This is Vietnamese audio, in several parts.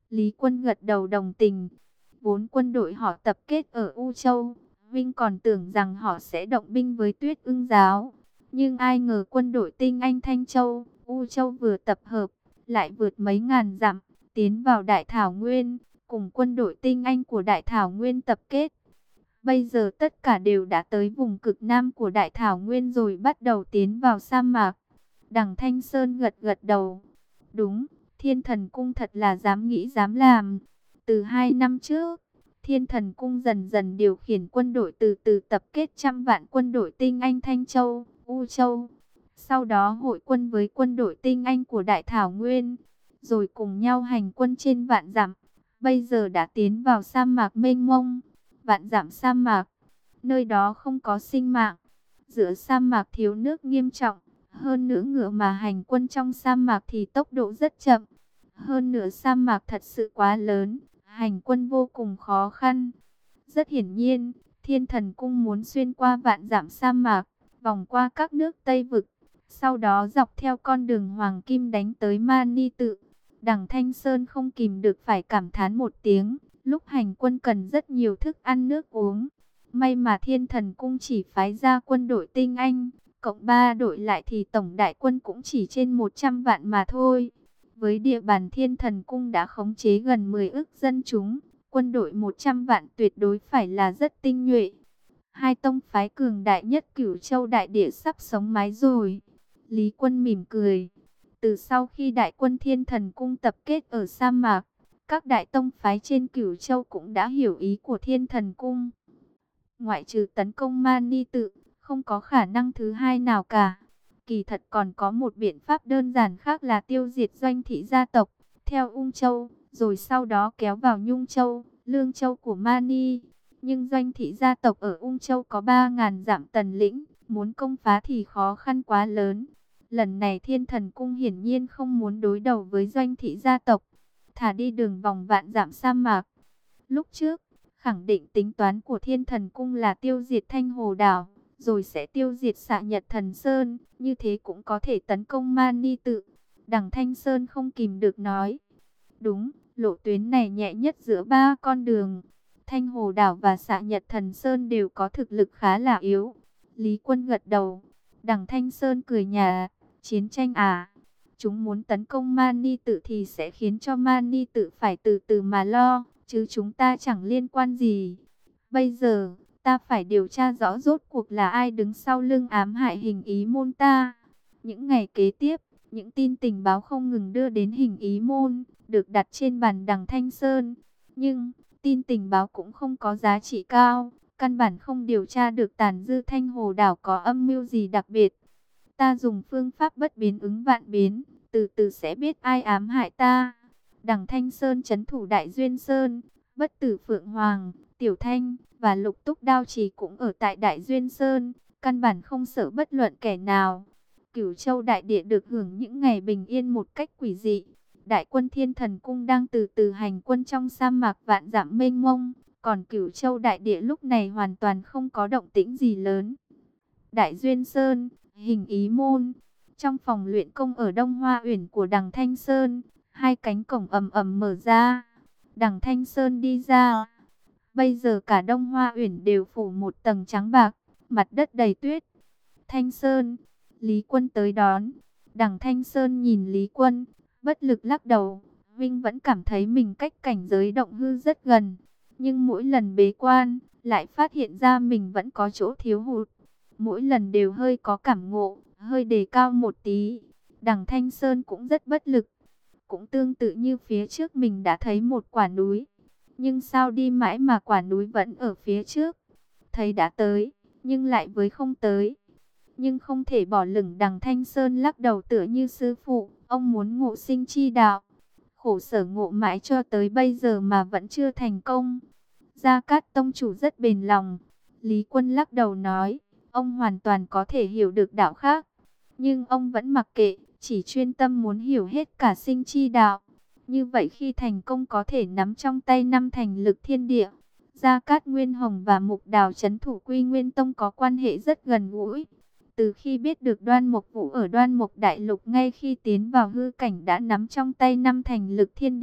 Lý Quân gật đầu đồng tình. Vốn quân đội họ tập kết ở U Châu, Vinh còn tưởng rằng họ sẽ động binh với Tuyết Ưng giáo. Nhưng ai ngờ quân đội tinh anh Thanh Châu, U Châu vừa tập hợp, lại vượt mấy ngàn dặm, tiến vào Đại Thảo Nguyên, cùng quân đội tinh anh của Đại Thảo Nguyên tập kết. Bây giờ tất cả đều đã tới vùng cực nam của Đại Thảo Nguyên rồi bắt đầu tiến vào sa mạc. Đằng Thanh Sơn gật gật đầu. Đúng, Thiên Thần Cung thật là dám nghĩ dám làm. Từ 2 năm trước, Thiên Thần Cung dần dần điều khiển quân đội từ từ tập kết trăm vạn quân đội tinh anh Thanh Châu, U Châu. Sau đó hội quân với quân đội tinh anh của Đại Thảo Nguyên, rồi cùng nhau hành quân trên vạn dặm. Bây giờ đã tiến vào sa mạc mênh mông, vạn dặm sa mạc. Nơi đó không có sinh mạng, giữa sa mạc thiếu nước nghiêm trọng. Hơn nữa ngựa mà hành quân trong sa mạc thì tốc độ rất chậm. Hơn nữa sa mạc thật sự quá lớn, hành quân vô cùng khó khăn. Rất hiển nhiên, Thiên Thần Cung muốn xuyên qua vạn dặm sa mạc, vòng qua các nước Tây Vực, sau đó dọc theo con đường Hoàng Kim đánh tới Mani Tự. Đằng Thanh Sơn không kìm được phải cảm thán một tiếng, lúc hành quân cần rất nhiều thức ăn nước uống. May mà Thiên Thần Cung chỉ phái ra quân đội tinh anh, cộng 3 đội lại thì tổng đại quân cũng chỉ trên 100 vạn mà thôi. Với địa bàn Thiên Thần Cung đã khống chế gần 10 ức dân chúng, quân đội 100 vạn tuyệt đối phải là rất tinh nhuệ. Hai tông phái cường đại nhất Cửu Châu đại địa sắp sống mái rồi. Lý Quân mỉm cười. Từ sau khi đại quân Thiên Thần Cung tập kết ở sa mạc, các đại tông phái trên Cửu Châu cũng đã hiểu ý của Thiên Thần Cung. Ngoại trừ tấn công Mani Tự, không có khả năng thứ hai nào cả. Kỳ thật còn có một biện pháp đơn giản khác là tiêu diệt Doanh thị gia tộc theo Ung Châu, rồi sau đó kéo vào Nhung Châu, Lương Châu của Mani. Nhưng Doanh thị gia tộc ở Ung Châu có 3.000 dặm tần lĩnh, muốn công phá thì khó khăn quá lớn. Lần này Thiên Thần Cung hiển nhiên không muốn đối đầu với Doanh thị gia tộc, thả đi đường vòng vạn dặm sa mạc. Lúc trước, khẳng định tính toán của Thiên Thần Cung là tiêu diệt Thanh Hồ Đảo, rồi sẽ tiêu diệt Xạ Nhật Thần Sơn, như thế cũng có thể tấn công Mani Tự. Đằng Thanh Sơn không kìm được nói. Đúng, lộ tuyến này nhẹ nhất giữa 3 con đường. Thanh Hồ Đảo và Xạ Nhật Thần Sơn đều có thực lực khá là yếu. Lý Quân gật đầu. Đằng Thanh Sơn cười nhạt, chiến tranh à? Chúng muốn tấn công Mani Tự thì sẽ khiến cho Mani Tự phải từ từ mà lo, chứ chúng ta chẳng liên quan gì. Bây giờ, ta phải điều tra rõ rốt cuộc là ai đứng sau lưng ám hại Hình Ý Môn ta. Những ngày kế tiếp, những tin tình báo không ngừng đưa đến Hình Ý Môn, được đặt trên bàn đằng Thanh Sơn. Nhưng, tin tình báo cũng không có giá trị cao, căn bản không điều tra được tàn dư Thanh Hồ Đảo có âm mưu gì đặc biệt. Ta dùng phương pháp bất biến ứng vạn biến, từ từ sẽ biết ai ám hại ta. Đằng Thanh Sơn trấn thủ Đại Duyên Sơn, Bất Tử Phượng Hoàng, Tiểu Thanh và Lục Túc Đao Trì cũng ở tại Đại Duyên Sơn, căn bản không sợ bất luận kẻ nào. Cửu Châu đại địa được hưởng những ngày bình yên một cách quỷ dị. Đại quân Thiên Thần Cung đang từ từ hành quân trong sa mạc vạn dặm mênh mông, còn Cửu Châu đại địa lúc này hoàn toàn không có động tĩnh gì lớn. Đại Duyên Sơn, Hình Ý Môn, trong phòng luyện công ở Đông Hoa Uyển của Đằng Thanh Sơn, hai cánh cổng ầm ầm mở ra. Đằng Thanh Sơn đi ra. Bây giờ cả Đông Hoa Uyển đều phủ một tầng trắng bạc, mặt đất đầy tuyết. Thanh Sơn, Lý Quân tới đón. Đằng Thanh Sơn nhìn Lý Quân, bất lực lắc đầu. Vinh vẫn cảm thấy mình cách cảnh giới động hư rất gần, nhưng mỗi lần bế quan, lại phát hiện ra mình vẫn có chỗ thiếu hụt. Mỗi lần đều hơi có cảm ngộ, hơi đề cao một tí. Đằng Thanh Sơn cũng rất bất lực. Cũng tương tự như phía trước mình đã thấy một quả núi. Nhưng sao đi mãi mà quả núi vẫn ở phía trước. Thấy đã tới, nhưng lại với không tới. Nhưng không thể bỏ lửng. Đằng Thanh Sơn lắc đầu tựa như sư phụ. Ông muốn ngộ sinh chi đạo. Khổ sở ngộ mãi cho tới bây giờ mà vẫn chưa thành công. Gia Cát Tông chủ rất bền lòng. Lý Quân lắc đầu nói. Ông hoàn toàn có thể hiểu được đạo khác. Nhưng ông vẫn mặc kệ, chỉ chuyên tâm muốn hiểu hết cả sinh chi đạo. Như vậy khi thành công có thể nắm trong tay 5 thành lực thiên địa. Gia Cát Nguyên Hồng và Mục Đào trấn thủ Quy Nguyên Tông có quan hệ rất gần gũi. Từ khi biết được Đoan Mục Vũ ở Đoan Mục Đại Lục ngay khi tiến vào hư cảnh đã nắm trong tay 5 thành lực thiên địa,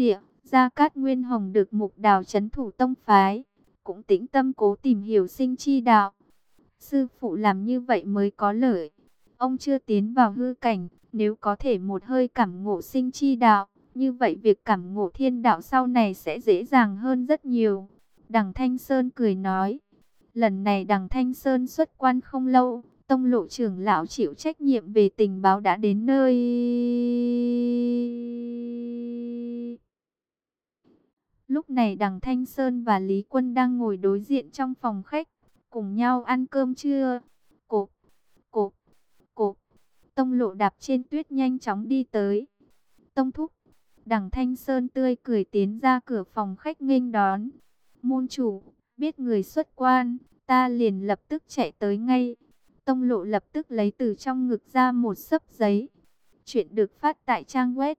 Gia Cát Nguyên Hồng được Mục Đào trấn thủ tông phái, cũng tĩnh tâm cố tìm hiểu sinh chi đạo. Sư phụ làm như vậy mới có lợi. Ông chưa tiến vào hư cảnh, nếu có thể một hơi cảm ngộ sinh chi đạo, như vậy việc cảm ngộ thiên đạo sau này sẽ dễ dàng hơn rất nhiều. Đằng Thanh Sơn cười nói, lần này Đằng Thanh Sơn xuất quan không lâu, tông lộ trưởng lão chịu trách nhiệm về tình báo đã đến nơi. Lúc này Đằng Thanh Sơn và Lý Quân đang ngồi đối diện trong phòng khách, cùng nhau ăn cơm trưa. Cộp, cộp, cộp, tông lộ đạp trên tuyết nhanh chóng đi tới. Tông thúc, Đằng Thanh Sơn tươi cười tiến ra cửa phòng khách nghênh đón. Môn chủ, biết người xuất quan, ta liền lập tức chạy tới ngay. Tông lộ lập tức lấy từ trong ngực ra một xấp giấy. Chuyện được phát tại trang web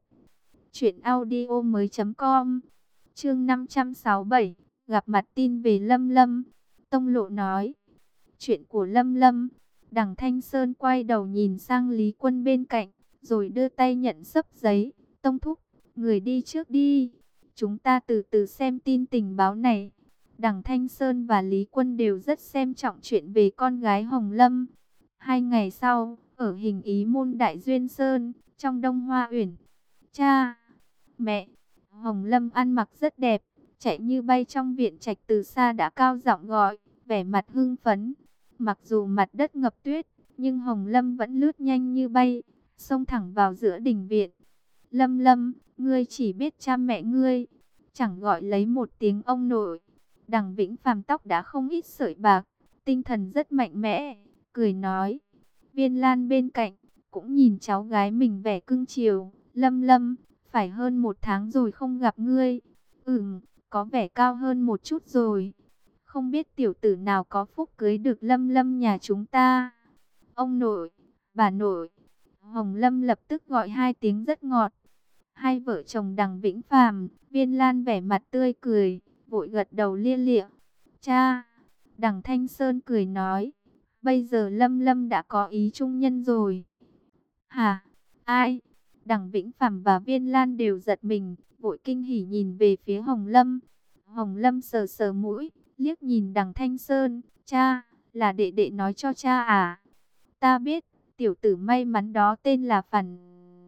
truyệnaudiomoi.com. Chương 567, gặp mặt tin về Lâm Lâm. Tông lộ nói, chuyện của Lâm Lâm. Đằng Thanh Sơn quay đầu nhìn sang Lý Quân bên cạnh, rồi đưa tay nhận xấp giấy. Tông thúc, người đi trước đi, chúng ta từ từ xem tin tình báo này. Đằng Thanh Sơn và Lý Quân đều rất xem trọng chuyện về con gái Hồng Lâm. 2 ngày sau, ở Hình Ý Môn Đại Duyên Sơn, trong Đông Hoa Uyển. Cha, mẹ, Hồng Lâm ăn mặc rất đẹp, chạy như bay trong viện trạch, từ xa đã cao giọng gọi, vẻ mặt hưng phấn. Mặc dù mặt đất ngập tuyết, nhưng Hồng Lâm vẫn lướt nhanh như bay, xông thẳng vào giữa đình viện. Lâm Lâm, ngươi chỉ biết cha mẹ ngươi, chẳng gọi lấy một tiếng ông nội. Đằng Vĩnh Phàm tóc đã không ít sợi bạc, tinh thần rất mạnh mẽ, cười nói. Viên Lan bên cạnh cũng nhìn cháu gái mình vẻ cưng chiều. Lâm Lâm, phải hơn 1 tháng rồi không gặp ngươi. Có vẻ cao hơn một chút rồi. Không biết tiểu tử nào có phúc cưới được Lâm Lâm nhà chúng ta. Ông nội, bà nội. Hồng Lâm lập tức gọi 2 tiếng rất ngọt. Hai vợ chồng Đằng Vĩnh Phàm, Viên Lan vẻ mặt tươi cười, vội gật đầu lia lịa. Cha, Đằng Thanh Sơn cười nói, bây giờ Lâm Lâm đã có ý trung nhân rồi. Hả? Ai? Đằng Vĩnh Phàm và Viên Lan đều giật mình, vội kinh hỉ nhìn về phía Hồng Lâm. Hồng Lâm sờ sờ mũi, liếc nhìn Đằng Thanh Sơn. Cha, là đệ đệ nói cho cha à? Ta biết, tiểu tử may mắn đó tên là Phản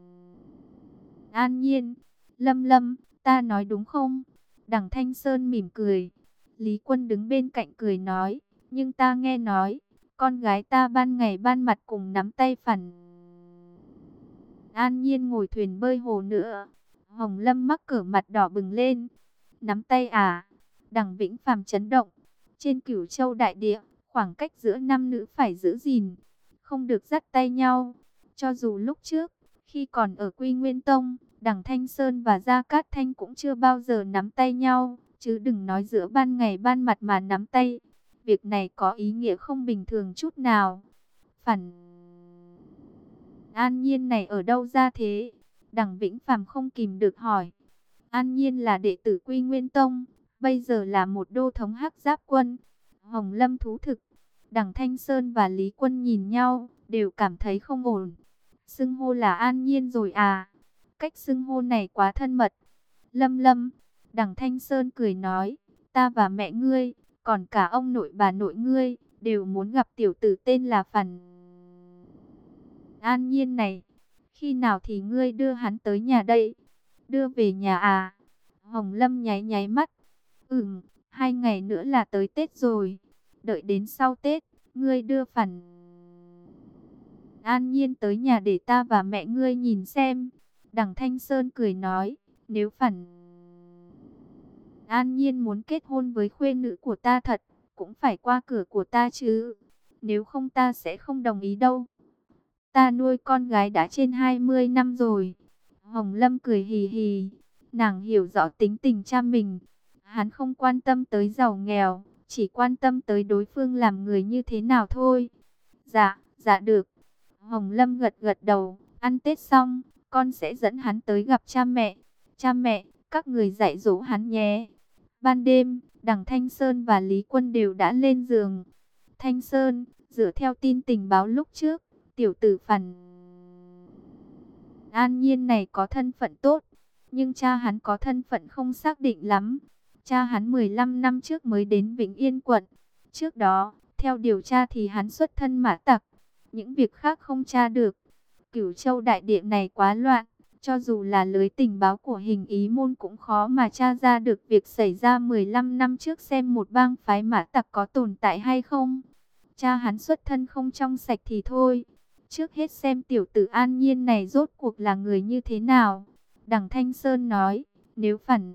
An Nhiên. Lâm Lâm, ta nói đúng không? Đằng Thanh Sơn mỉm cười. Lý Quân đứng bên cạnh cười nói, nhưng ta nghe nói, con gái ta ban ngày ban mặt cùng nắm tay Phản An Nhiên ngồi thuyền bơi hồ nữa. Hồng Lâm mắc cỡ mặt đỏ bừng lên. Nắm tay à? Đằng Vĩnh Phàm chấn động. Trên Cửu Châu đại địa, khoảng cách giữa nam nữ phải giữ gìn, không được dắt tay nhau. Cho dù lúc trước, khi còn ở Quy Nguyên Tông, Đằng Thanh Sơn và Gia Cát Thanh cũng chưa bao giờ nắm tay nhau, chứ đừng nói giữa ban ngày ban mặt mà nắm tay. Việc này có ý nghĩa không bình thường chút nào. Phản An Nhiên này ở đâu ra thế? Đằng Vĩnh Phàm không kìm được hỏi. An Nhiên là đệ tử Quy Nguyên Tông, bây giờ là một đô thống Hắc Giáp quân. Hồng Lâm thú thực. Đằng Thanh Sơn và Lý Quân nhìn nhau, đều cảm thấy không ổn. Xưng hô là An Nhiên rồi à? Cách xưng hô này quá thân mật. Lâm Lâm, Đằng Thanh Sơn cười nói, ta và mẹ ngươi, còn cả ông nội bà nội ngươi, đều muốn gặp tiểu tử tên là Phản An Nhiên này. Khi nào thì ngươi đưa hắn tới nhà đây? Đưa về nhà à? Hồng Lâm nháy nháy mắt. 2 ngày nữa là tới Tết rồi. Đợi đến sau Tết, ngươi đưa Phản An Nhiên tới nhà để ta và mẹ ngươi nhìn xem. Đằng Thanh Sơn cười nói, nếu Phản An Nhiên muốn kết hôn với khuê nữ của ta thật, cũng phải qua cửa của ta chứ. Nếu không ta sẽ không đồng ý đâu. Ta nuôi con gái đã trên 20 năm rồi. Hồng Lâm cười hì hì. Nàng hiểu rõ tính tình cha mình. Hắn không quan tâm tới giàu nghèo, chỉ quan tâm tới đối phương làm người như thế nào thôi. Dạ, dạ được. Hồng Lâm gật gật đầu. Ăn Tết xong, con sẽ dẫn hắn tới gặp cha mẹ. Cha mẹ, các người dạy dỗ hắn nhé. Ban đêm, Đằng Thanh Sơn và Lý Quân đều đã lên giường. Thanh Sơn, dựa theo tin tình báo lúc trước, tiểu tử Phản An Nhiên này có thân phận tốt. Nhưng cha hắn có thân phận không xác định lắm. Cha hắn 15 năm trước mới đến Vĩnh Yên quận. Trước đó, theo điều tra thì hắn xuất thân mã tặc. Những việc khác không tra được. Cửu Châu đại địa này quá loạn. Cho dù là lưới tình báo của Hình Ý Môn cũng khó mà tra ra được việc xảy ra 15 năm trước, xem một bang phái mã tặc có tồn tại hay không. Cha hắn xuất thân không trong sạch thì thôi. Trước hết xem tiểu tử An Nhiên này rốt cuộc là người như thế nào. Đằng Thanh Sơn nói, nếu phản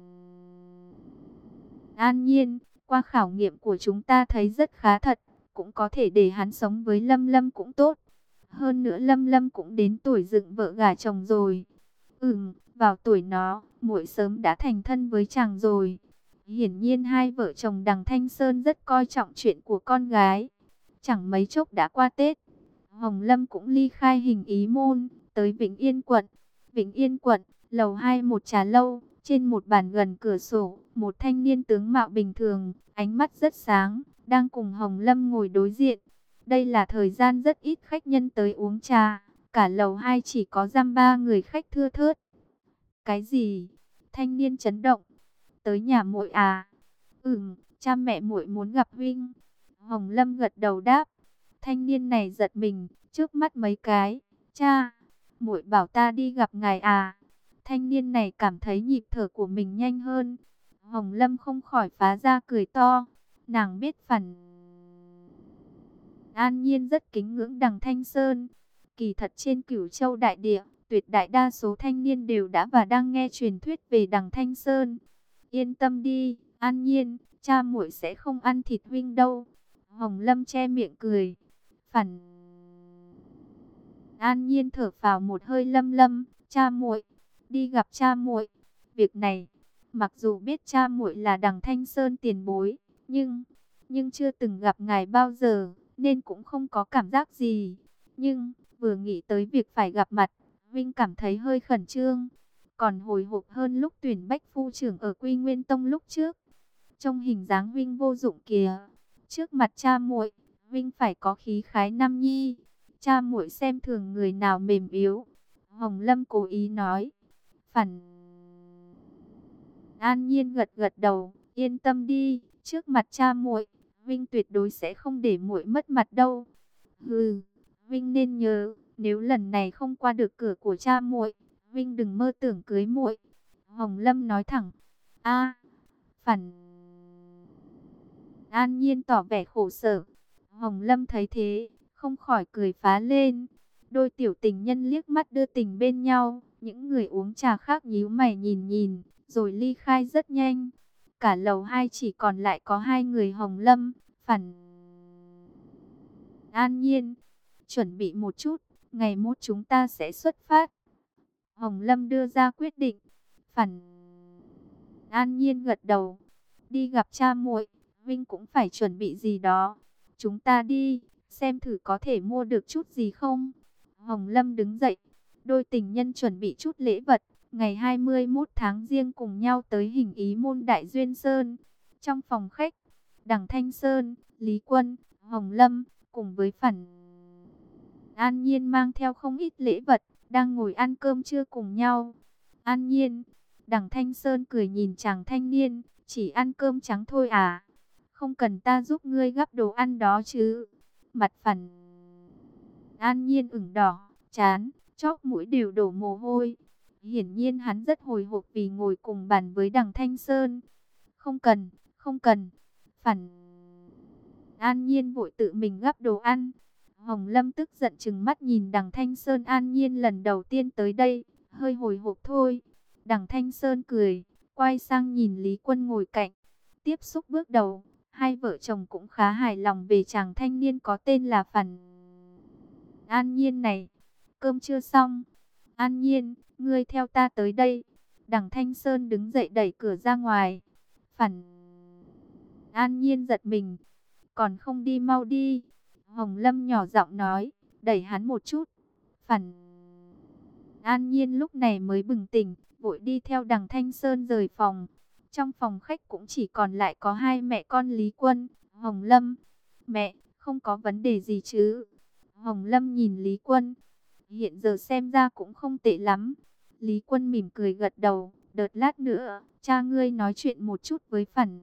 An Nhiên, qua khảo nghiệm của chúng ta thấy rất khá thật, cũng có thể để hắn sống với Lâm Lâm cũng tốt. Hơn nữa Lâm Lâm cũng đến tuổi dựng vợ gả chồng rồi. Vào tuổi nó, muội sớm đã thành thân với chàng rồi. Hiển nhiên hai vợ chồng đằng Thanh Sơn rất coi trọng chuyện của con gái. Chẳng mấy chốc đã qua Tết, Hồng Lâm cũng ly khai Hình Ý Môn, tới Vĩnh Yên quận. Vĩnh Yên quận, lầu 2 một trà lâu, trên một bàn gần cửa sổ, một thanh niên tướng mạo bình thường, ánh mắt rất sáng, đang cùng Hồng Lâm ngồi đối diện. Đây là thời gian rất ít khách nhân tới uống trà, cả lầu 2 chỉ có dăm ba người khách thưa thớt. Cái gì? Thanh niên chấn động. Tới nhà muội à? Cha mẹ muội muốn gặp huynh. Hồng Lâm gật đầu đáp. Thanh niên này giật mình, trước mắt mấy cái. Cha, muội bảo ta đi gặp ngài à? Thanh niên này cảm thấy nhịp thở của mình nhanh hơn. Hồng Lâm không khỏi phá ra cười to. Nàng biết phản An Nhiên rất kính ngưỡng đằng Thanh Sơn. Kỳ thật trên Cửu Châu đại địa, tuyệt đại đa số thanh niên đều đã và đang nghe truyền thuyết về đằng Thanh Sơn. Yên tâm đi, An Nhiên, cha muội sẽ không ăn thịt huynh đâu. Hồng Lâm che miệng cười. Phản An Nhiên thở phào một hơi. Lâm Lâm, cha muội, đi gặp cha muội. Việc này, mặc dù biết cha muội là đằng Thanh Sơn tiền bối, nhưng chưa từng gặp ngài bao giờ, nên cũng không có cảm giác gì. Nhưng vừa nghĩ tới việc phải gặp mặt, Vinh cảm thấy hơi khẩn trương, còn hồi hộp hơn lúc tuyển bách phu trưởng ở Quy Nguyên Tông lúc trước. Trong hình dáng Vinh vô dụng kìa, trước mặt cha muội, Vinh phải có khí khái nam nhi. Cha muội xem thường người nào mềm yếu. Hồng Lâm cố ý nói. Phản An Nhiên gật gật đầu, yên tâm đi, trước mặt cha muội, Vinh tuyệt đối sẽ không để muội mất mặt đâu. Hừ, Vinh nên nhớ, nếu lần này không qua được cửa của cha muội, Vinh đừng mơ tưởng cưới muội. Hồng Lâm nói thẳng. A, Phản An Nhiên tỏ vẻ khổ sở. Hồng Lâm thấy thế, không khỏi cười phá lên. Đôi tiểu tình nhân liếc mắt đưa tình bên nhau. Những người uống trà khác nhíu mày nhìn nhìn, rồi ly khai rất nhanh. Cả lầu 2 chỉ còn lại có hai người Hồng Lâm, Phản An Nhiên. Chuẩn bị một chút, ngày mốt chúng ta sẽ xuất phát. Hồng Lâm đưa ra quyết định. Phản An Nhiên gật đầu. Đi gặp cha muội, Vinh cũng phải chuẩn bị gì đó. Chúng ta đi, xem thử có thể mua được chút gì không. Hồng Lâm đứng dậy. Đôi tình nhân chuẩn bị chút lễ vật. Ngày 21 tháng Giêng cùng nhau tới Hình Ý Môn Đại Duyên Sơn. Trong phòng khách, đằng Thanh Sơn, Lý Quân, Hồng Lâm, cùng với Phản An Nhiên mang theo không ít lễ vật, đang ngồi ăn cơm trưa cùng nhau. An Nhiên, đằng Thanh Sơn cười nhìn chàng thanh niên, chỉ ăn cơm trắng thôi à? Không cần ta giúp ngươi gắp đồ ăn đó chứ? Mặt Phản An Nhiên ửng đỏ, chán, chóp mũi đều đổ mồ hôi. Hiển nhiên hắn rất hồi hộp vì ngồi cùng bàn với đằng Thanh Sơn. Không cần, không cần. Phản An Nhiên vội tự mình gắp đồ ăn. Hồng Lâm tức giận trừng mắt nhìn đằng Thanh Sơn. An Nhiên lần đầu tiên tới đây, hơi hồi hộp thôi. Đằng Thanh Sơn cười, quay sang nhìn Lý Quân ngồi cạnh. Tiếp xúc bước đầu, hai vợ chồng cũng khá hài lòng về chàng thanh niên có tên là Phản An Nhiên này. Cơm chưa xong. An Nhiên, ngươi theo ta tới đây. Đằng Thanh Sơn đứng dậy đẩy cửa ra ngoài. Phản An Nhiên giật mình. Còn không đi mau đi. Hồng Lâm nhỏ giọng nói, đẩy hắn một chút. Phản An Nhiên lúc này mới bừng tỉnh, vội đi theo đằng Thanh Sơn rời phòng. Trong phòng khách cũng chỉ còn lại có hai mẹ con Lý Quân, Hồng Lâm. Mẹ, không có vấn đề gì chứ? Hồng Lâm nhìn Lý Quân. Hiện giờ xem ra cũng không tệ lắm. Lý Quân mỉm cười gật đầu, Đợt lát nữa, cha ngươi nói chuyện một chút với Phản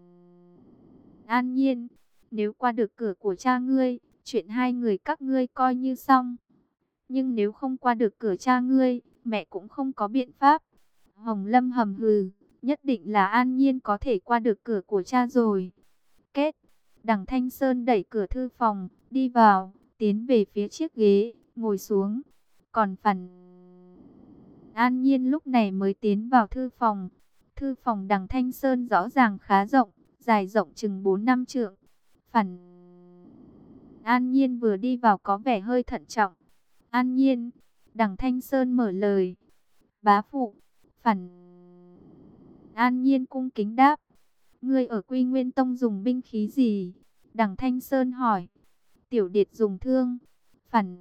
An Nhiên. Nếu qua được cửa của cha ngươi, chuyện hai người các ngươi coi như xong. Nhưng nếu không qua được cửa cha ngươi, mẹ cũng không có biện pháp. Hồng Lâm hầm hừ, nhất định là An Nhiên có thể qua được cửa của cha rồi. Kết, Đằng Thanh Sơn đẩy cửa thư phòng, đi vào, tiến về phía chiếc ghế, ngồi xuống. Còn Phản An Nhiên lúc này mới tiến vào thư phòng. Thư phòng Đằng Thanh Sơn rõ ràng khá rộng, dài rộng chừng 4-5 trượng. Phản An Nhiên vừa đi vào có vẻ hơi thận trọng. An Nhiên, Đằng Thanh Sơn mở lời. Bá phụ. Phản An Nhiên cung kính đáp. Ngươi ở Quy Nguyên Tông dùng binh khí gì? Đằng Thanh Sơn hỏi. Tiểu điệt dùng thương. Phản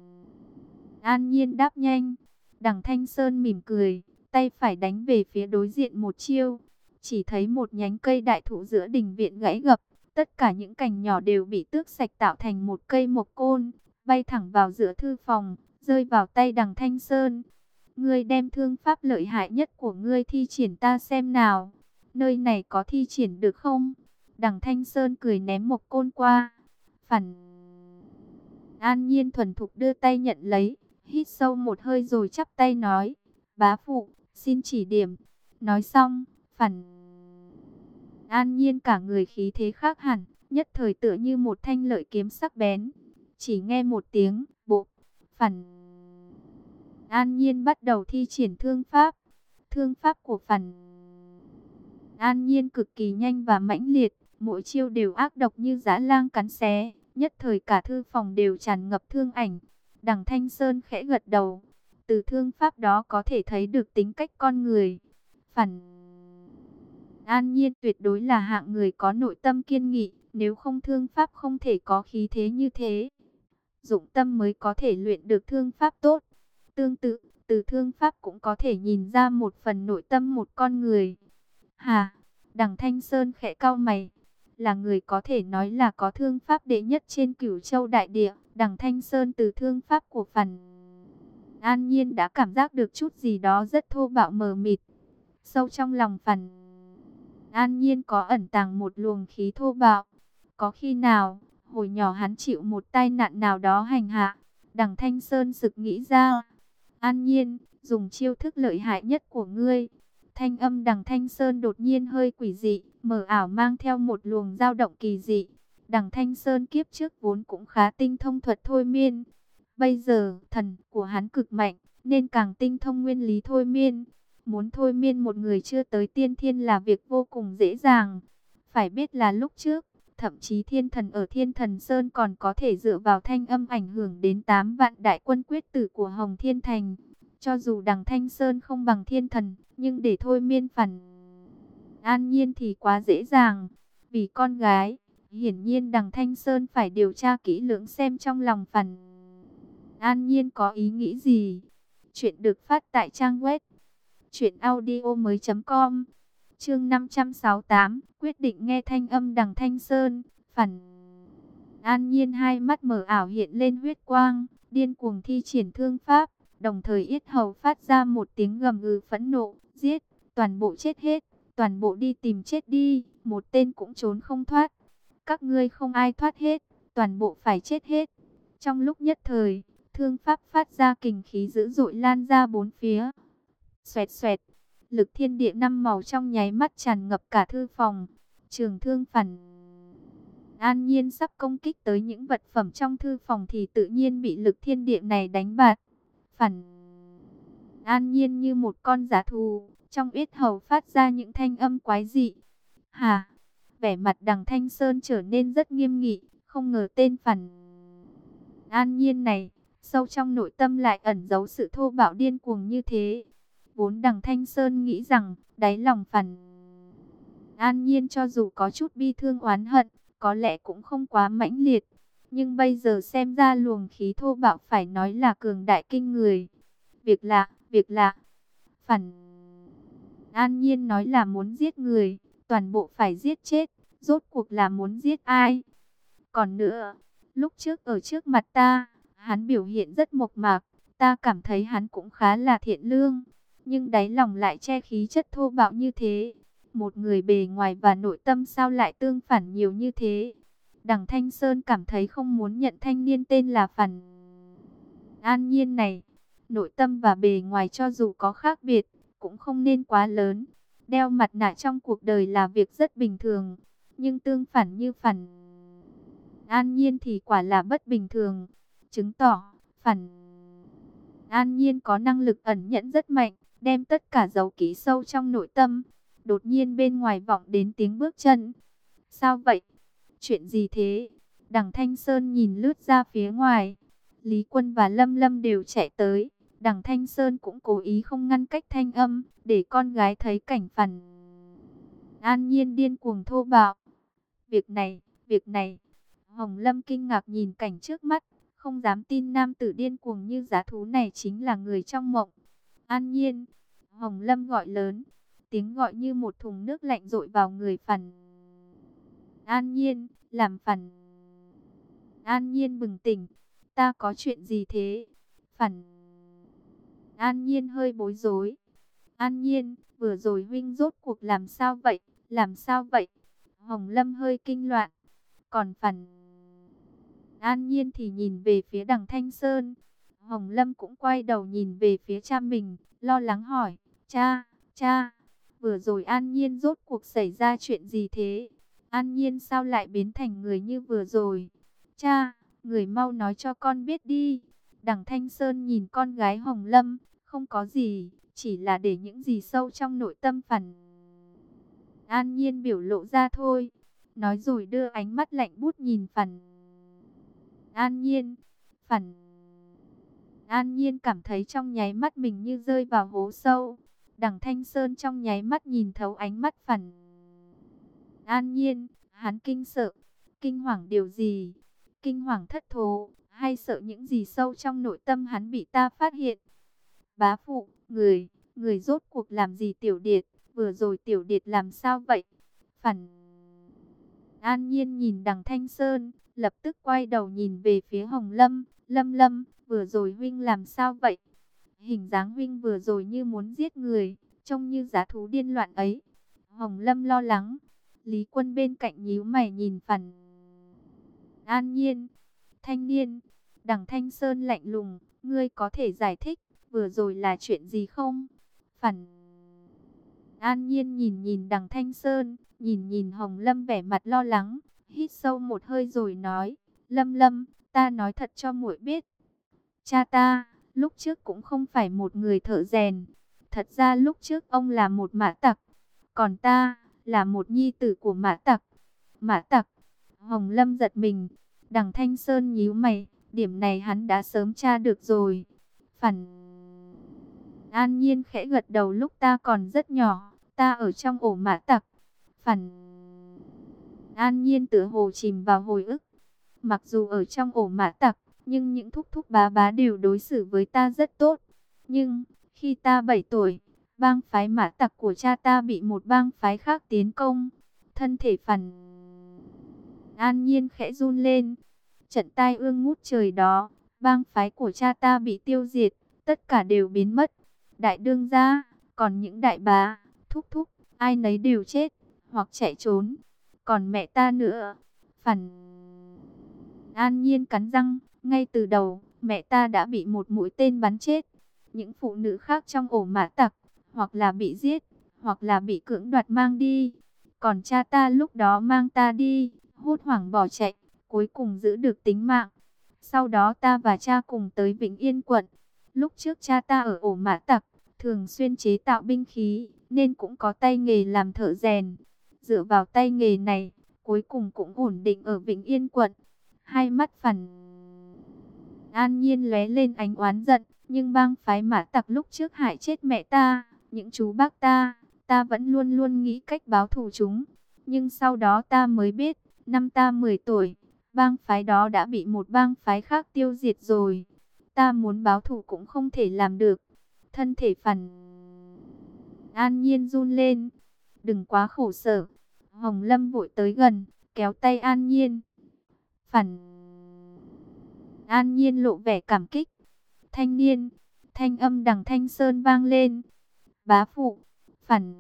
An Nhiên đáp nhanh. Đằng Thanh Sơn mỉm cười, tay phải đánh về phía đối diện một chiêu. Chỉ thấy một nhánh cây đại thụ giữa đình viện gãy gập. Tất cả những cành nhỏ đều bị tước sạch tạo thành một cây mộc côn, bay thẳng vào giữa thư phòng, rơi vào tay Đằng Thanh Sơn. Ngươi đem thương pháp lợi hại nhất của ngươi thi triển ta xem nào. Nơi này có thi triển được không? Đằng Thanh Sơn cười ném mộc côn qua. Phản An Nhiên thuần thục đưa tay nhận lấy, hít sâu một hơi rồi chắp tay nói. Bá phụ, xin chỉ điểm. Nói xong, Phản An Nhiên cả người khí thế khác hẳn, nhất thời tựa như một thanh lợi kiếm sắc bén. Chỉ nghe một tiếng, bộ, Phản An Nhiên bắt đầu thi triển thương pháp. Thương pháp của Phản An Nhiên cực kỳ nhanh và mãnh liệt, mỗi chiêu đều ác độc như dã lang cắn xé, nhất thời cả thư phòng đều tràn ngập thương ảnh. Đằng Thanh Sơn khẽ gật đầu, từ thương pháp đó có thể thấy được tính cách con người. Phản An Nhiên tuyệt đối là hạng người có nội tâm kiên nghị, nếu không thương pháp không thể có khí thế như thế. Dụng tâm mới có thể luyện được thương pháp tốt. Tương tự, từ thương pháp cũng có thể nhìn ra một phần nội tâm một con người. Hà, Đằng Thanh Sơn khẽ cau mày, là người có thể nói là có thương pháp đệ nhất trên Cửu Châu đại địa. Đằng Thanh Sơn từ thương pháp của Phản An Nhiên đã cảm giác được chút gì đó rất thô bạo mờ mịt. Sâu trong lòng Phản An Nhiên có ẩn tàng một luồng khí thô bạo. Có khi nào, hồi nhỏ hắn chịu một tai nạn nào đó hành hạ. Đằng Thanh Sơn sực nghĩ ra. An Nhiên, dùng chiêu thức lợi hại nhất của ngươi. Thanh âm Đằng Thanh Sơn đột nhiên hơi quỷ dị, mờ ảo mang theo một luồng dao động kỳ dị. Đằng Thanh Sơn kiếp trước vốn cũng khá tinh thông thuật thôi miên. Bây giờ, thần của hắn cực mạnh, nên càng tinh thông nguyên lý thôi miên. Muốn thôi miên một người chưa tới tiên thiên là việc vô cùng dễ dàng. Phải biết là lúc trước, thậm chí thiên thần ở Thiên Thần Sơn còn có thể dựa vào thanh âm ảnh hưởng đến 8 vạn đại quân quyết tử của Hồng Thiên Thành. Cho dù Đằng Thanh Sơn không bằng thiên thần, nhưng để thôi miên Phản An Nhiên thì quá dễ dàng. Vì con gái, hiển nhiên Đằng Thanh Sơn phải điều tra kỹ lưỡng xem trong lòng Phản An Nhiên có ý nghĩ gì. Chuyện được phát tại trang web truyệnaudiomoi.com. Chương 568, quyết định nghe thanh âm Đằng Thanh Sơn. Phản An Nhiên hai mắt mở ảo hiện lên huyết quang, điên cuồng thi triển thương pháp, đồng thời yết hầu phát ra một tiếng gầm gừ phẫn nộ, giết, toàn bộ chết hết, toàn bộ đi tìm chết đi, một tên cũng trốn không thoát. Các ngươi không ai thoát hết, toàn bộ phải chết hết. Trong lúc nhất thời, thương pháp phát ra kình khí dữ dội lan ra bốn phía. Xoẹt xoẹt, lực thiên địa năm màu trong nháy mắt tràn ngập cả thư phòng. Trường thương Phản An Nhiên sắp công kích tới những vật phẩm trong thư phòng thì tự nhiên bị lực thiên địa này đánh bạt. Phản An Nhiên như một con dã thú, trong yết hầu phát ra những thanh âm quái dị. Hà, vẻ mặt Đằng Thanh Sơn trở nên rất nghiêm nghị, không ngờ tên Phản An Nhiên này, sâu trong nội tâm lại ẩn giấu sự thô bạo điên cuồng như thế. Vốn Đằng Thanh Sơn nghĩ rằng, đáy lòng Phản An Nhiên cho dù có chút bi thương oán hận, có lẽ cũng không quá mãnh liệt. Nhưng bây giờ xem ra luồng khí thô bạo phải nói là cường đại kinh người. Việc lạ. Phản An Nhiên nói là muốn giết người, toàn bộ phải giết chết. Rốt cuộc là muốn giết ai? Còn nữa, lúc trước ở trước mặt ta, hắn biểu hiện rất mộc mạc. Ta cảm thấy hắn cũng khá là thiện lương. nhưng đáy lòng lại che khí chất thô bạo như thế. Một người bề ngoài và nội tâm sao lại tương phản nhiều như thế? Đằng Thanh Sơn cảm thấy không muốn nhận thanh niên tên là Phản An Nhiên này. Nội tâm và bề ngoài cho dù có khác biệt, cũng không nên quá lớn. Đeo mặt nạ trong cuộc đời là việc rất bình thường, nhưng tương phản như Phản An Nhiên thì quả là bất bình thường. Chứng tỏ Phản An Nhiên có năng lực ẩn nhẫn rất mạnh, đem tất cả giấu kỹ sâu trong nội tâm. Đột nhiên bên ngoài vọng đến tiếng bước chân. Sao vậy? Chuyện gì thế? Đằng Thanh Sơn nhìn lướt ra phía ngoài. Lý Quân và Lâm Lâm đều chạy tới. Đằng Thanh Sơn cũng cố ý không ngăn cách thanh âm, để con gái thấy cảnh Phản An Nhiên điên cuồng thô bạo. Việc này. Hồng Lâm kinh ngạc nhìn cảnh trước mắt, không dám tin nam tử điên cuồng như giá thú này chính là người trong mộng. An Nhiên, Hồng Lâm gọi lớn, tiếng gọi như một thùng nước lạnh dội vào người Phản An Nhiên, làm Phản An Nhiên bừng tỉnh. Ta có chuyện gì thế? Phản An Nhiên hơi bối rối. An Nhiên, vừa rồi huynh rốt cuộc làm sao vậy? Làm sao vậy? Hồng Lâm hơi kinh loạn. Còn Phản An Nhiên thì nhìn về phía đằng Thanh Sơn. Hồng Lâm cũng quay đầu nhìn về phía cha mình, lo lắng hỏi, cha, vừa rồi An Nhiên rốt cuộc xảy ra chuyện gì thế? An Nhiên sao lại biến thành người như vừa rồi? Cha, người mau nói cho con biết đi. Đằng Thanh Sơn nhìn con gái Hồng Lâm, không có gì, chỉ là để những gì sâu trong nội tâm Phản An Nhiên biểu lộ ra thôi. Nói rồi đưa ánh mắt lạnh bút nhìn Phản An Nhiên. Phản An Nhiên cảm thấy trong nháy mắt mình như rơi vào hố sâu. Đằng Thanh Sơn trong nháy mắt nhìn thấu ánh mắt Phản An Nhiên. Hắn kinh sợ, kinh hoàng điều gì? Kinh hoàng thất thố, hay sợ những gì sâu trong nội tâm hắn bị ta phát hiện? Bá phụ, người rốt cuộc làm gì Tiểu Điệt? Vừa rồi Tiểu Điệt làm sao vậy? Phản An Nhiên nhìn đằng Thanh Sơn, lập tức quay đầu nhìn về phía Hồng Lâm. Lâm, vừa rồi huynh làm sao vậy? Hình dáng huynh vừa rồi như muốn giết người, trông như dã thú điên loạn ấy. Hồng Lâm lo lắng. Lý Quân bên cạnh nhíu mày nhìn Phản An Nhiên. Thanh niên, đằng Thanh Sơn lạnh lùng, ngươi có thể giải thích vừa rồi là chuyện gì không? Phản An Nhiên nhìn đằng Thanh Sơn, nhìn Hồng Lâm vẻ mặt lo lắng, hít sâu một hơi rồi nói, Lâm, ta nói thật cho muội biết. Cha ta, lúc trước cũng không phải một người thợ rèn. Thật ra lúc trước ông là một mã tặc, còn ta là một nhi tử của mã tặc. Mã tặc? Hồng Lâm giật mình, đằng Thanh Sơn nhíu mày, điểm này hắn đã sớm tra được rồi. Phản An Nhiên khẽ gật đầu, lúc ta còn rất nhỏ, ta ở trong ổ mã tặc. Phản An Nhiên tựa hồ chìm vào hồi ức. Mặc dù ở trong ổ mã tặc, nhưng những thúc thúc bá đều đối xử với ta rất tốt. Nhưng, khi ta 7 tuổi, bang phái mã tặc của cha ta bị một bang phái khác tiến công. Thân thể Phản An Nhiên khẽ run lên. Trận tai ương ngút trời đó, bang phái của cha ta bị tiêu diệt, tất cả đều biến mất. Đại đương gia, còn những đại bá, thúc thúc, ai nấy đều chết, hoặc chạy trốn. Còn mẹ ta nữa. Phản An Nhiên cắn răng, ngay từ đầu, mẹ ta đã bị một mũi tên bắn chết. Những phụ nữ khác trong ổ mã tặc, hoặc là bị giết, hoặc là bị cưỡng đoạt mang đi. Còn cha ta lúc đó mang ta đi, hốt hoảng bỏ chạy, cuối cùng giữ được tính mạng. Sau đó ta và cha cùng tới Vĩnh Yên quận. Lúc trước cha ta ở ổ mã tặc, thường xuyên chế tạo binh khí, nên cũng có tay nghề làm thợ rèn. Dựa vào tay nghề này, cuối cùng cũng ổn định ở Vĩnh Yên quận. Hai mắt Phản An Nhiên lóe lên ánh oán giận, nhưng bang phái mã tặc lúc trước hại chết mẹ ta, những chú bác ta vẫn luôn luôn nghĩ cách báo thù chúng. Nhưng sau đó ta mới biết, năm ta 10 tuổi, bang phái đó đã bị một bang phái khác tiêu diệt rồi. Ta muốn báo thù cũng không thể làm được. Thân thể Phản An Nhiên run lên. Đừng quá khổ sở. Hồng Lâm vội tới gần, kéo tay An Nhiên. Phản An Nhiên lộ vẻ cảm kích. Thanh niên, thanh âm đằng Thanh Sơn vang lên. Bá phụ, Phản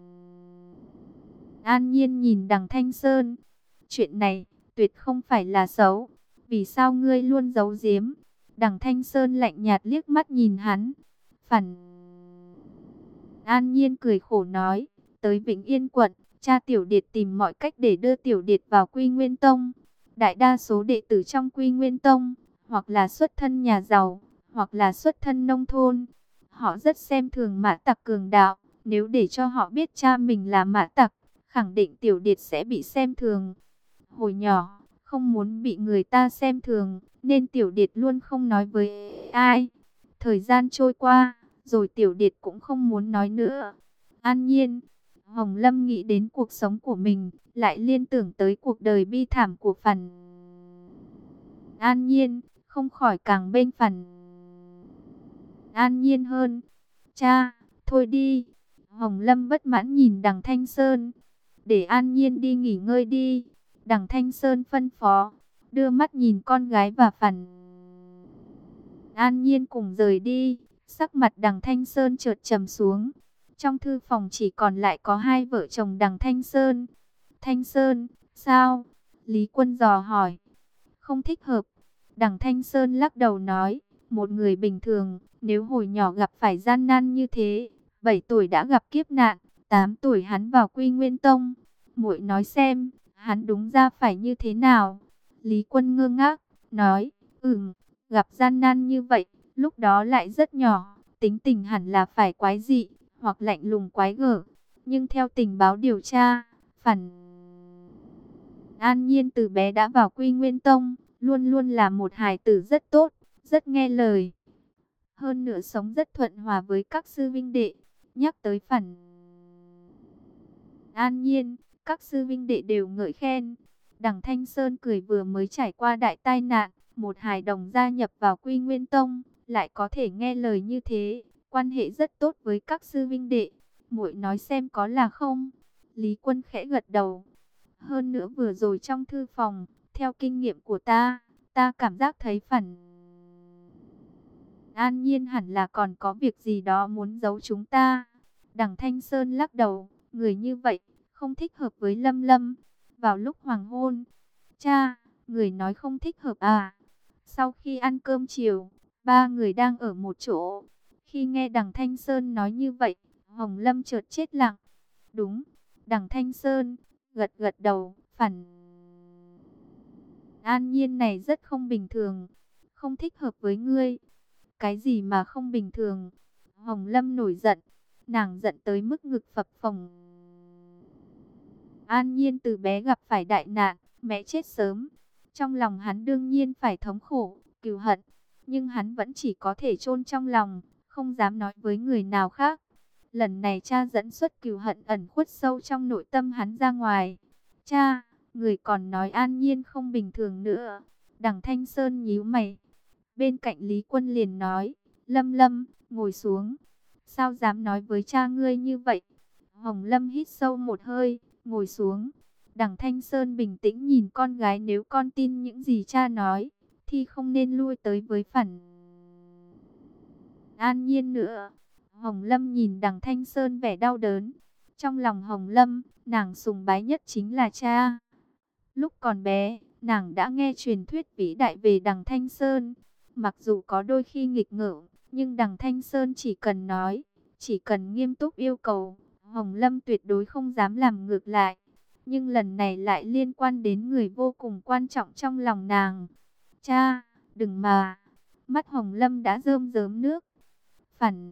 An Nhiên nhìn đằng Thanh Sơn. Chuyện này tuyệt không phải là xấu. Vì sao ngươi luôn giấu giếm? Đằng Thanh Sơn lạnh nhạt liếc mắt nhìn hắn. Phản An Nhiên cười khổ nói. Tới Vĩnh Yên quận, cha Tiểu Điệt tìm mọi cách để đưa Tiểu Điệt vào Quy Nguyên Tông. Đại đa số đệ tử trong Quy Nguyên Tông, hoặc là xuất thân nhà giàu, hoặc là xuất thân nông thôn. Họ rất xem thường Mã Tặc cường đạo. Nếu để cho họ biết cha mình là Mã Tặc, khẳng định Tiểu Điệt sẽ bị xem thường. Hồi nhỏ, không muốn bị người ta xem thường, nên Tiểu Điệt luôn không nói với ai. Thời gian trôi qua, rồi Tiểu Điệt cũng không muốn nói nữa. An Nhiên, Hồng Lâm nghĩ đến cuộc sống của mình, lại liên tưởng tới cuộc đời bi thảm của Phản An Nhiên, không khỏi càng bên Phản An Nhiên hơn. Cha, thôi đi. Hồng Lâm bất mãn nhìn đằng Thanh Sơn. Để An Nhiên đi nghỉ ngơi đi. Đằng Thanh Sơn phân phó, đưa mắt nhìn con gái và Phản An Nhiên cùng rời đi. Sắc mặt đằng Thanh Sơn chợt trầm xuống. Trong thư phòng chỉ còn lại có hai vợ chồng đằng Thanh Sơn. Thanh Sơn, sao? Lý Quân dò hỏi. Không thích hợp. Đằng Thanh Sơn lắc đầu nói. Một người bình thường, nếu hồi nhỏ gặp phải gian nan như thế, 7 tuổi đã gặp kiếp nạn, 8 tuổi hắn vào Quy Nguyên Tông. Muội nói xem, hắn đúng ra phải như thế nào? Lý Quân ngơ ngác, nói, gặp gian nan như vậy, lúc đó lại rất nhỏ, tính tình hẳn là phải quái dị, hoặc lạnh lùng quái gở. Nhưng theo tình báo điều tra, Phản An Nhiên từ bé đã vào Quy Nguyên Tông, luôn luôn là một hài tử rất tốt, rất nghe lời. Hơn nữa sống rất thuận hòa với các sư vinh đệ. Nhắc tới Phản An Nhiên, các sư vinh đệ đều ngợi khen. Đằng Thanh Sơn cười vừa mới trải qua đại tai nạn, một hài đồng gia nhập vào Quy Nguyên Tông, lại có thể nghe lời như thế, quan hệ rất tốt với các sư vinh đệ. Muội nói xem có là không? Lý Quân khẽ gật đầu. Hơn nữa vừa rồi trong thư phòng, theo kinh nghiệm của ta cảm giác thấy Phản An Nhiên hẳn là còn có việc gì đó muốn giấu chúng ta. Đằng Thanh Sơn lắc đầu, người như vậy không thích hợp với Lâm Lâm. Vào lúc hoàng hôn, cha, người nói không thích hợp à? Sau khi ăn cơm chiều, ba người đang ở một chỗ. Khi nghe đằng Thanh Sơn nói như vậy, Hồng Lâm chợt chết lặng. Đúng, đằng Thanh Sơn gật gật đầu, Phản An Nhiên này rất không bình thường, không thích hợp với ngươi. Cái gì mà không bình thường? Hồng Lâm nổi giận, nàng giận tới mức ngực phập phồng. An Nhiên từ bé gặp phải đại nạn, mẹ chết sớm. Trong lòng hắn đương nhiên phải thống khổ, cừu hận. Nhưng hắn vẫn chỉ có thể chôn trong lòng, không dám nói với người nào khác. Lần này cha dẫn xuất cừu hận ẩn khuất sâu trong nội tâm hắn ra ngoài. Cha, người còn nói An Nhiên không bình thường nữa. Đằng Thanh Sơn nhíu mày. Bên cạnh Lý Quân liền nói, Lâm Lâm, ngồi xuống. Sao dám nói với cha ngươi như vậy? Hồng Lâm hít sâu một hơi, ngồi xuống. Đằng Thanh Sơn bình tĩnh nhìn con gái, nếu con tin những gì cha nói, thì không nên lui tới với Phản An Nhiên nữa. Hồng Lâm nhìn đằng Thanh Sơn vẻ đau đớn. Trong lòng Hồng Lâm, nàng sùng bái nhất chính là cha. Lúc còn bé, nàng đã nghe truyền thuyết vĩ đại về đằng Thanh Sơn. Mặc dù có đôi khi nghịch ngợm, nhưng đằng Thanh Sơn chỉ cần nói, chỉ cần nghiêm túc yêu cầu, Hồng Lâm tuyệt đối không dám làm ngược lại. Nhưng lần này lại liên quan đến người vô cùng quan trọng trong lòng nàng. Cha, đừng mà. Mắt Hồng Lâm đã rơm rớm nước. Phản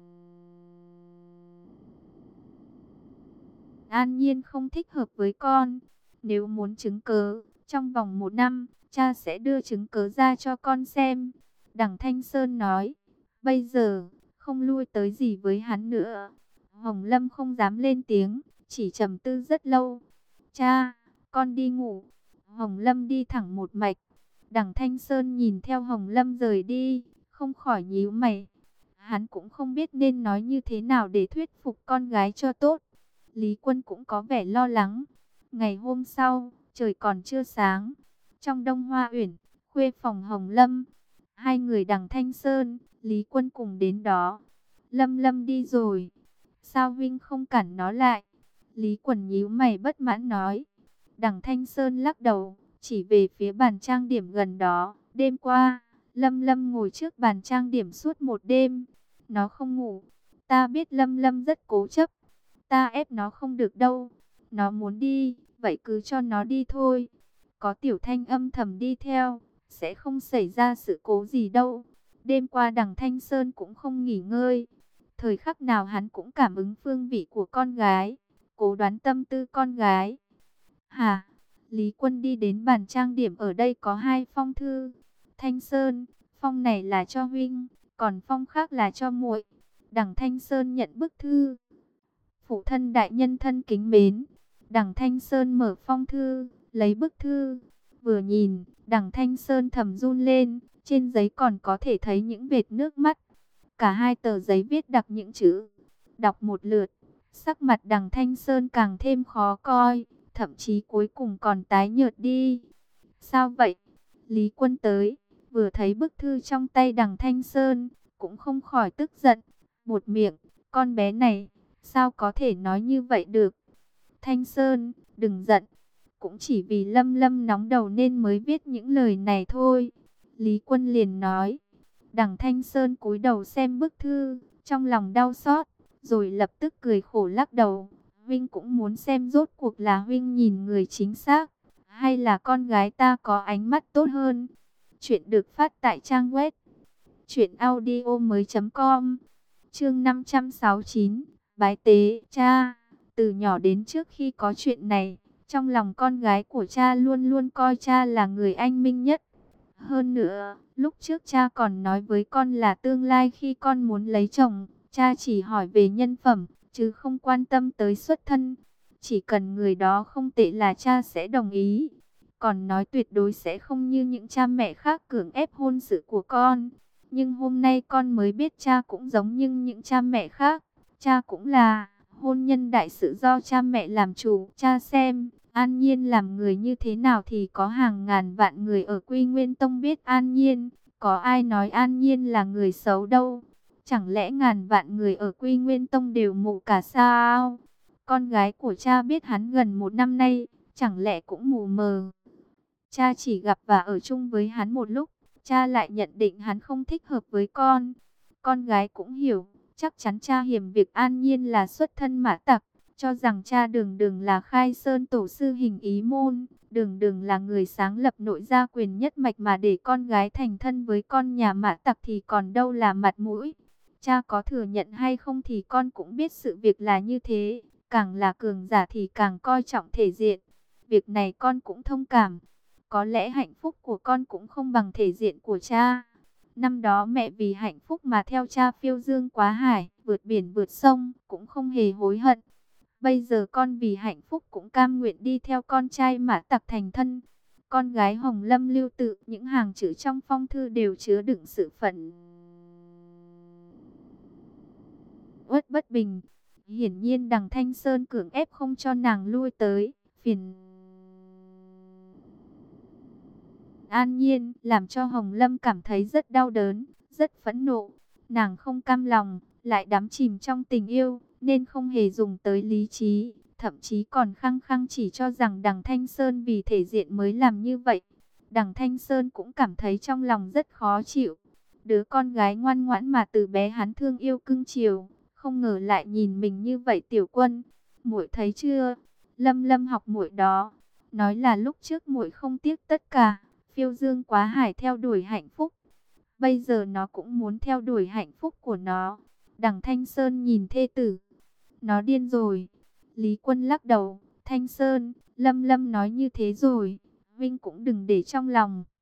An Nhiên không thích hợp với con. Nếu muốn chứng cớ, trong vòng 1 năm, cha sẽ đưa chứng cớ ra cho con xem. Đằng Thanh Sơn nói, bây giờ, không lui tới gì với hắn nữa. Hồng Lâm không dám lên tiếng, chỉ trầm tư rất lâu. Cha, con đi ngủ. Hồng Lâm đi thẳng một mạch. Đằng Thanh Sơn nhìn theo Hồng Lâm rời đi, không khỏi nhíu mày. Hắn cũng không biết nên nói như thế nào để thuyết phục con gái cho tốt. Lý Quân cũng có vẻ lo lắng. Ngày hôm sau, trời còn chưa sáng. Trong Đông Hoa Uyển, khuê phòng Hồng Lâm, hai người đằng Thanh Sơn, Lý Quân cùng đến đó. Lâm Lâm đi rồi. Sao Vinh không cản nó lại? Lý Quần nhíu mày bất mãn nói. Đằng Thanh Sơn lắc đầu, chỉ về phía bàn trang điểm gần đó. Đêm qua, Lâm Lâm ngồi trước bàn trang điểm suốt một đêm. Nó không ngủ. Ta biết Lâm Lâm rất cố chấp. Ta ép nó không được đâu. Nó muốn đi, vậy cứ cho nó đi thôi. Có Tiểu Thanh âm thầm đi theo, sẽ không xảy ra sự cố gì đâu. Đêm qua đằng Thanh Sơn cũng không nghỉ ngơi. Thời khắc nào hắn cũng cảm ứng phương vị của con gái, cố đoán tâm tư con gái. Hả? Lý Quân đi đến bàn trang điểm, ở đây có 2 phong thư. Thanh Sơn, phong này là cho huynh, còn phong khác là cho muội. Đằng Thanh Sơn nhận bức thư. Phụ thân đại nhân thân kính mến. Đằng Thanh Sơn mở phong thư, lấy bức thư. Vừa nhìn, đằng Thanh Sơn thầm run lên, trên giấy còn có thể thấy những vệt nước mắt. Cả 2 tờ giấy viết đặc những chữ. Đọc một lượt, sắc mặt đằng Thanh Sơn càng thêm khó coi, thậm chí cuối cùng còn tái nhợt đi. Sao vậy? Lý Quân tới, vừa thấy bức thư trong tay đằng Thanh Sơn, cũng không khỏi tức giận. Một miệng, con bé này, sao có thể nói như vậy được? Thanh Sơn, đừng giận. Cũng chỉ vì Lâm Lâm nóng đầu nên mới viết những lời này thôi. Lý Quân liền nói. Đằng Thanh Sơn cúi đầu xem bức thư, trong lòng đau xót, rồi lập tức cười khổ lắc đầu. Vinh cũng muốn xem rốt cuộc là Vinh nhìn người chính xác, hay là con gái ta có ánh mắt tốt hơn. Chuyện được phát tại trang web truyệnaudiomoi.com. Chương 569, bái tế cha. Từ nhỏ đến trước khi có chuyện này, trong lòng con gái của cha luôn luôn coi cha là người anh minh nhất. Hơn nữa, lúc trước cha còn nói với con là tương lai khi con muốn lấy chồng, cha chỉ hỏi về nhân phẩm, chứ không quan tâm tới xuất thân. Chỉ cần người đó không tệ là cha sẽ đồng ý. Còn nói tuyệt đối sẽ không như những cha mẹ khác cưỡng ép hôn sự của con. Nhưng hôm nay con mới biết cha cũng giống như những cha mẹ khác. Cha cũng là hôn nhân đại sự do cha mẹ làm chủ. Cha xem, An Nhiên làm người như thế nào thì có hàng ngàn vạn người ở Quy Nguyên Tông biết An Nhiên. Có ai nói An Nhiên là người xấu đâu. Chẳng lẽ ngàn vạn người ở Quy Nguyên Tông đều mù cả sao? Con gái của cha biết hắn gần 1 năm nay, chẳng lẽ cũng mù mờ? Cha chỉ gặp và ở chung với hắn một lúc, cha lại nhận định hắn không thích hợp với con. Con gái cũng hiểu, chắc chắn cha hiểm việc An Nhiên là xuất thân mã tặc, cho rằng cha Đường Đường là khai sơn tổ sư hình ý môn, Đường Đường là người sáng lập nội gia quyền nhất mạch, mà để con gái thành thân với con nhà mã tặc thì còn đâu là mặt mũi. Cha có thừa nhận hay không thì con cũng biết sự việc là như thế, càng là cường giả thì càng coi trọng thể diện. Việc này con cũng thông cảm. Có lẽ hạnh phúc của con cũng không bằng thể diện của cha. Năm đó mẹ vì hạnh phúc mà theo cha phiêu dương quá hải, vượt biển vượt sông, cũng không hề hối hận. Bây giờ con vì hạnh phúc cũng cam nguyện đi theo con trai mã tặc thành thân. Con gái Hồng Lâm lưu tự, những hàng chữ trong phong thư đều chứa đựng sự phẫn uất bất bình. Hiển nhiên đằng Thanh Sơn cưỡng ép không cho nàng lui tới, phiền An Nhiên, làm cho Hồng Lâm cảm thấy rất đau đớn, rất phẫn nộ. Nàng không cam lòng, lại đắm chìm trong tình yêu, nên không hề dùng tới lý trí, thậm chí còn khăng khăng chỉ cho rằng đằng Thanh Sơn vì thể diện mới làm như vậy. Đằng Thanh Sơn cũng cảm thấy trong lòng rất khó chịu. Đứa con gái ngoan ngoãn mà từ bé hắn thương yêu cưng chiều, không ngờ lại nhìn mình như vậy. Tiểu Quân, muội thấy chưa? Lâm Lâm học muội đó, nói là lúc trước muội không tiếc tất cả, phiêu dương quá hải theo đuổi hạnh phúc. Bây giờ nó cũng muốn theo đuổi hạnh phúc của nó. Đằng Thanh Sơn nhìn thê tử. Nó điên rồi. Lý Quân lắc đầu. Thanh Sơn, Lâm Lâm nói như thế rồi, Vinh cũng đừng để trong lòng.